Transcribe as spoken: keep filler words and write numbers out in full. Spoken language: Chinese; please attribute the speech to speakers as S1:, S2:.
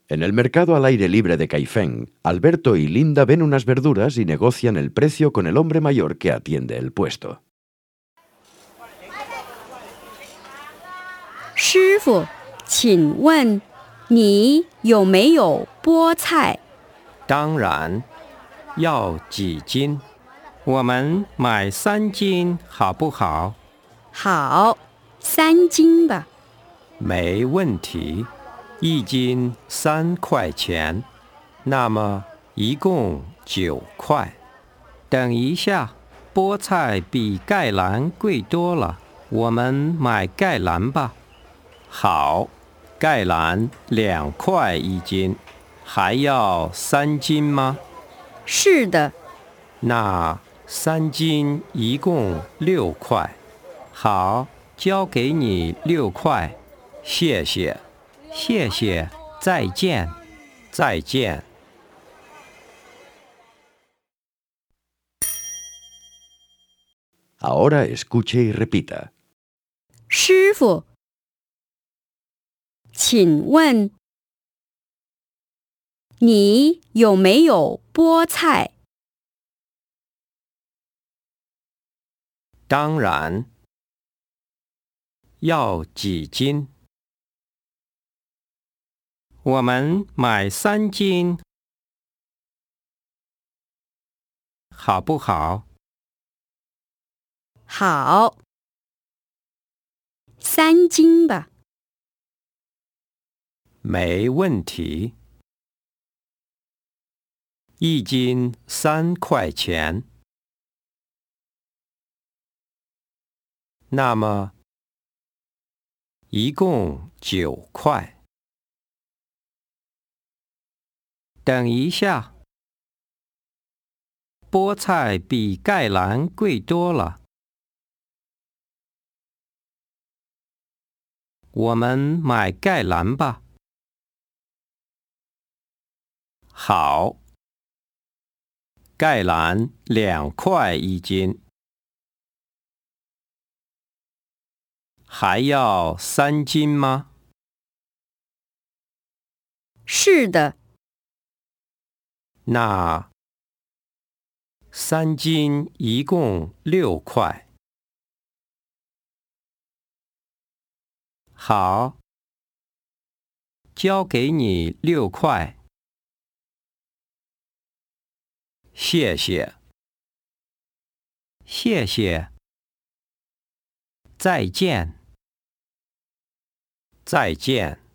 S1: En el mercado al aire libre de Caifén, Alberto y Linda ven unas verduras y negocian el precio con el hombre mayor que atiende el puesto.
S2: 师傅，请问你有没有菠菜？
S3: 当然，要几斤？我们买三斤好不好？
S2: 好，三斤吧。
S3: 没问题，一斤三块钱，那么一共九块。等一下，菠菜比芥蓝贵多了，我们买芥蓝吧。好，芥蓝两块一斤，还要三斤吗？
S2: 是的。
S3: 那三斤一共六块。好，交给你六块，谢谢，谢谢，再见，再见。
S1: Ahora escuche y repita.
S2: 师傅，请问你有没有菠菜？
S3: 当然。要几斤？我们买三斤，好不好？
S2: 好，三斤吧。
S3: 没问题。一斤三块钱。那么一共九块。等一下，菠菜比芥蓝贵多了。我们买芥蓝吧。好，芥蓝两块一斤。还要三斤吗？
S2: 是的。
S3: 那三斤一共六块。好，交给你六块。谢谢，谢谢，再见。再见。